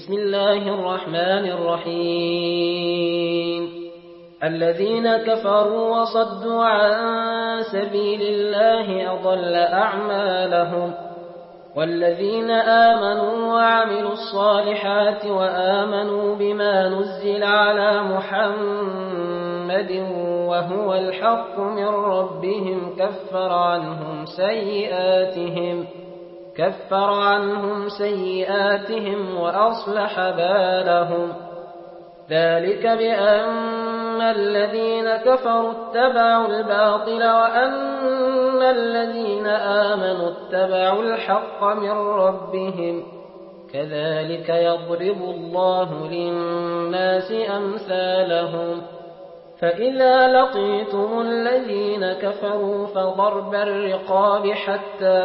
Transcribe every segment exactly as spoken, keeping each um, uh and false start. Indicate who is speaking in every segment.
Speaker 1: بسم الله الرحمن الرحيم الذين كفروا وصدوا عن سبيل الله أضل أعمالهم والذين آمنوا وعملوا الصالحات وآمنوا بما نزل على محمد وهو الحق من ربهم كفر عنهم سيئاتهم كفر عنهم سيئاتهم وأصلح بالهم ذلك بأن الذين كفروا اتبعوا الباطل وأن الذين آمنوا اتبعوا الحق من ربهم كذلك يضرب الله للناس أمثالهم فإذا لقيتم الذين كفروا فضرب الرقاب حتى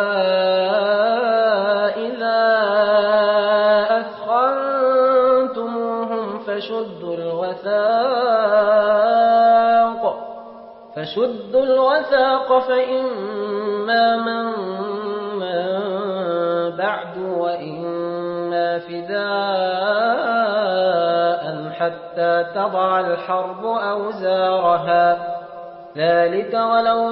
Speaker 1: إذا أثخنتموهم فشدوا الوثاق فشدوا الوثاق فإما من بعد وإما فداء حتى تضع الحرب أوزارها ذلك ولو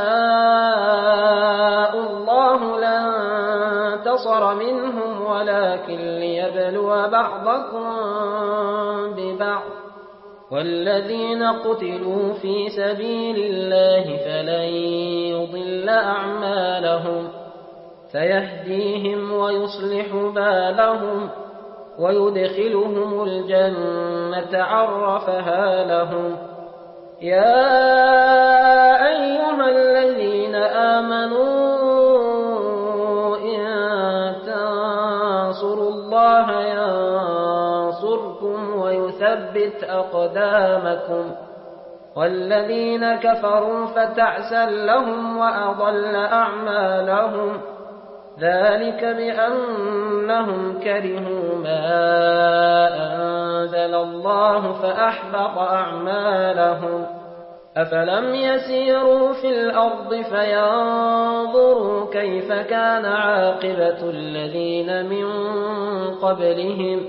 Speaker 1: يشاء الله لانتصر منهم ولكن ليبلو بعضكم ببعض والذين قتلوا في سبيل الله فلن يضل أعمالهم سيهديهم ويصلح بالهم ويدخلهم الجنة عرفها لهم يا أيها الذين آمنوا إن تنصروا الله ينصركم ويثبت أقدامكم والذين كفروا فتعسا لهم وأضل أعمالهم ذلك بأنهم كرهوا ما أنزل الله فأحبط أعمالهم أفلم يسيروا في الأرض فينظروا كيف كان عاقبة الذين من قبلهم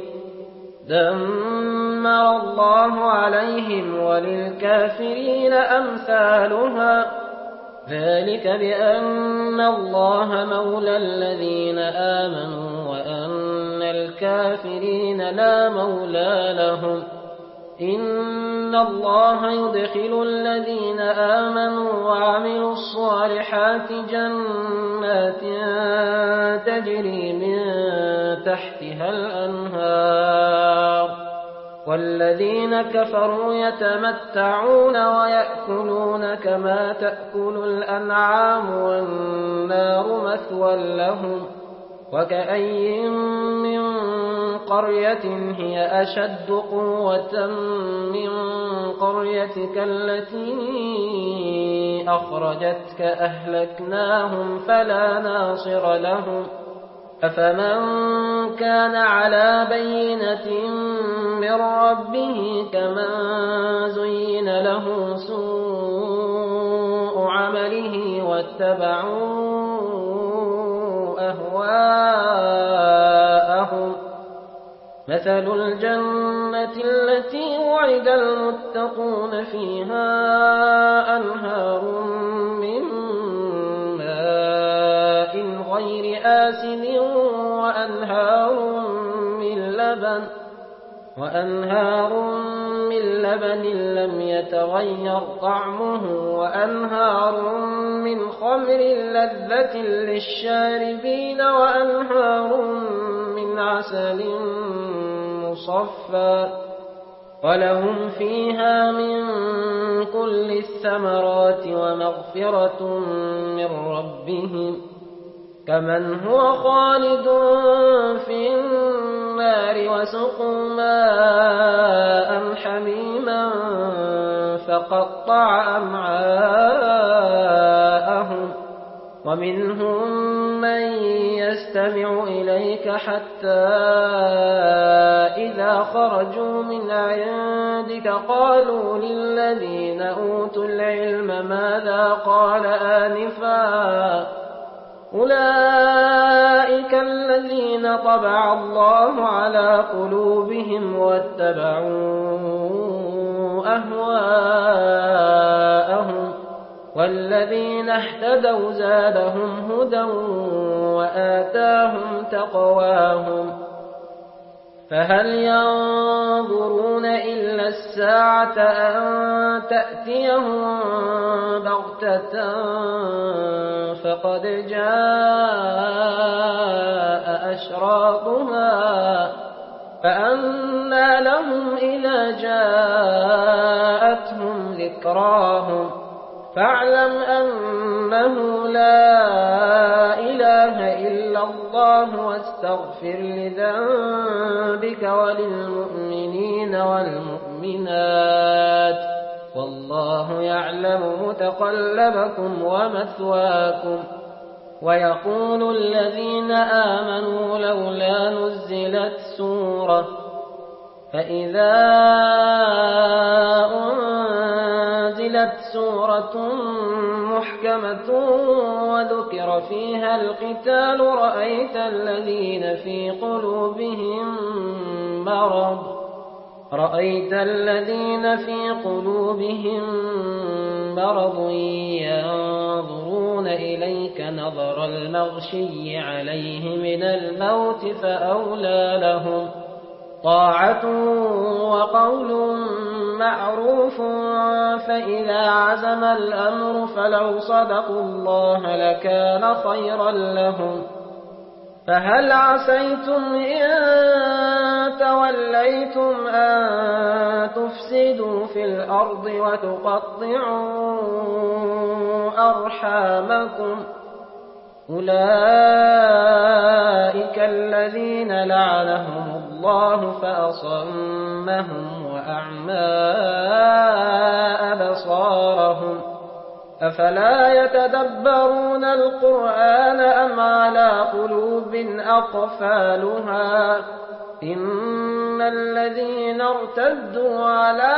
Speaker 1: دمر الله عليهم وللكافرين أمثالها ذلك بأن الله مولى الذين آمنوا وأن الكافرين لا مولى لهم إن الله يدخل الذين آمنوا وعملوا الصالحات جنات تجري من تحتها الأنهار والذين كفروا يتمتعون ويأكلون كما تأكل الأنعام والنار مثوى لهم وكأي من قرية هي أشد قوة من قريتك التي أخرجتك أهلكناهم فلا ناصر لهم أفمن كان على بينة من ربه كمن زين له سوء عمله واتبعوا أهواءهم مثل الجنة التي وعد المتقون فيها أنهار من ماء غير آسن وأنهار من لبن وأنهار من لبن لم يتغير طعمه وأنهار من خمر لذة للشاربين وأنهار من عسل مصفى ولهم فيها من كل الثمرات ومغفرة من ربهم كمن هو خالد في النار وسقوا ماء حميما فقطع أمعاءهم ومنهم من يستمع إليك حتى إذا خرجوا من عندك قالوا للذين أوتوا العلم ماذا قال آنفا أولئك الذين الذين طبع الله على قلوبهم واتبعوا أهواءهم والذين اهتدوا زادهم هدى وآتاهم تقواهم فهل ينظرون إلا الساعة أن تأتيهم بغتة فقد جاء أشراطها فأنى لهم إذا جاءتهم ذكراهم فاعلم أنه لا إله إلا الله واستغفر لذنبك وللمؤمنين والمؤمنات والله يعلم متقلبكم ومثواكم ويقول الذين آمنوا لولا نزلت سورة فإذا أنزلت سورة محكمة وذكر فيها القتال رأيت الذين في قلوبهم مرض رأيت الذين في قلوبهم مرض ينظرون إليك نظر المغشي عليه من الموت فأولى لهم طاعة وقول معروف فإذا عزم الأمر فلو صدقوا الله لكان خيرا لهم فهل عسيتم إن توليتم أن تفسدوا في الأرض وتقطعوا أرحامكم أولئك الذين لعنهم الله فأصمهم وأعمى أبصارهم أفلا يتدبرون القرآن أم على قلوب أقفالها إن الذين ارتدوا على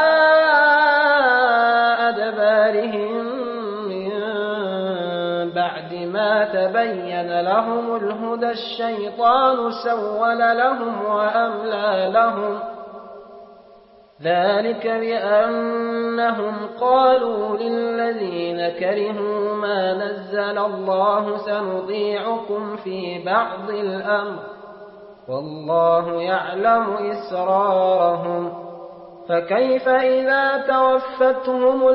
Speaker 1: أدبارهم من بعد ما تبين لهم الهدى الشيطان سول لهم وأملى لهم ذلك بأنهم قالوا للذين كرهوا ما نزل الله سنطيعكم في بعض الأمر والله يعلم إسرارهم فكيف إذا توفتهم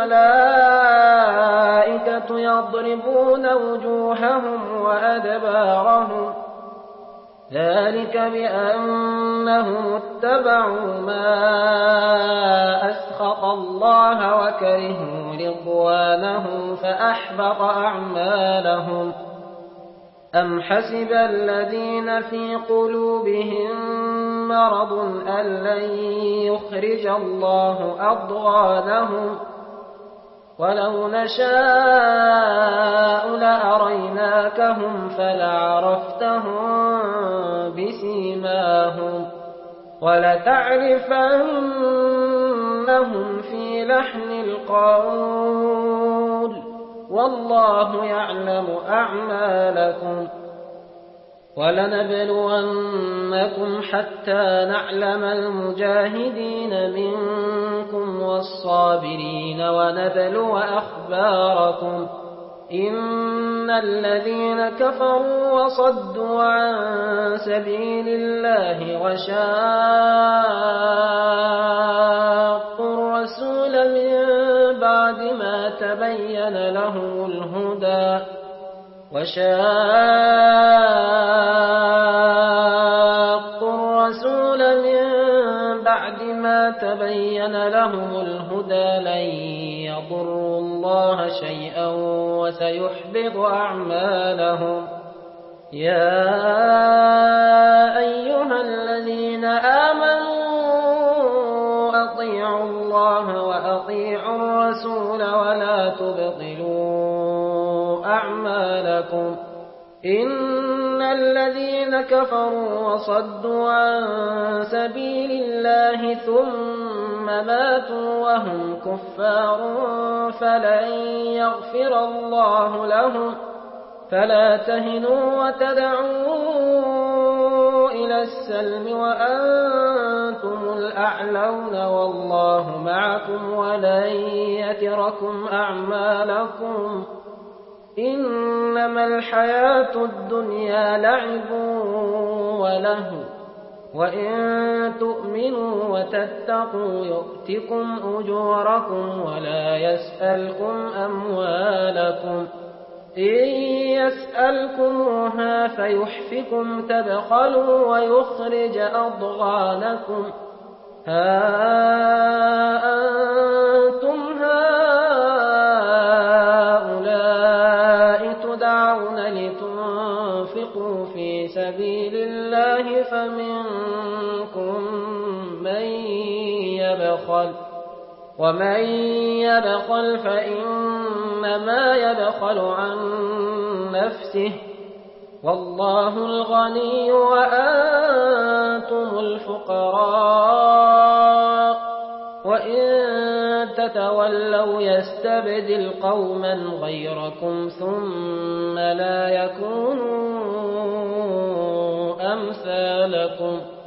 Speaker 1: الملائكة يضربون وجوههم وأدبارهم ذلك بأنهم اتبعوا ما أسخط الله وكرهوا رضوانه فأحبط أعمالهم أم حسب الذين في قلوبهم مرض أن لن يخرج الله أضغانهم ولو نشاء لأريناكهم فلعرفتهم بسيماهم ولتعرفنهم في لحن القول والله يعلم أعمالكم ولنبلونكم حتى نعلم المجاهدين منكم والصابرين ونبلو أخباركم إن الذين كفروا وصدوا عن سبيل الله وشاقوا الرسول من بعد ما تبين لهم الهدى وشاقوا الرسول من بعد ما تبين لهم الهدى لن يضروا الله شيئا وسيحبط أعمالهم يا أيها الذين آمنوا أطيعوا الله وأطيعوا الرسول ولا تبطلوا أعمالكم إن الذين كفروا وصدوا عن سبيل الله ثم ماتوا وهم كفار فلن يغفر الله لهم فلا تهنوا وتدعوا إلى السلم وأنتم الأعلون والله معكم ولن يتركم أعمالكم إنما الحياة الدنيا لعب ولهو وإن تؤمنوا وتتقوا يؤتكم أجوركم ولا يسألكم أموالكم إن يسألكموها فيحفكم تبخلوا ويخرج أضغانكم ها أنتم هؤلاء تدعون لتنفقوا في سبيل الله فمنكم من يبخل ومن يبخل فإنما يبخل عن نفسه والله الغني وأنتم الفقراء وإن تتولوا يستبدل قوما غيركم ثم لا يكونوا أمثالكم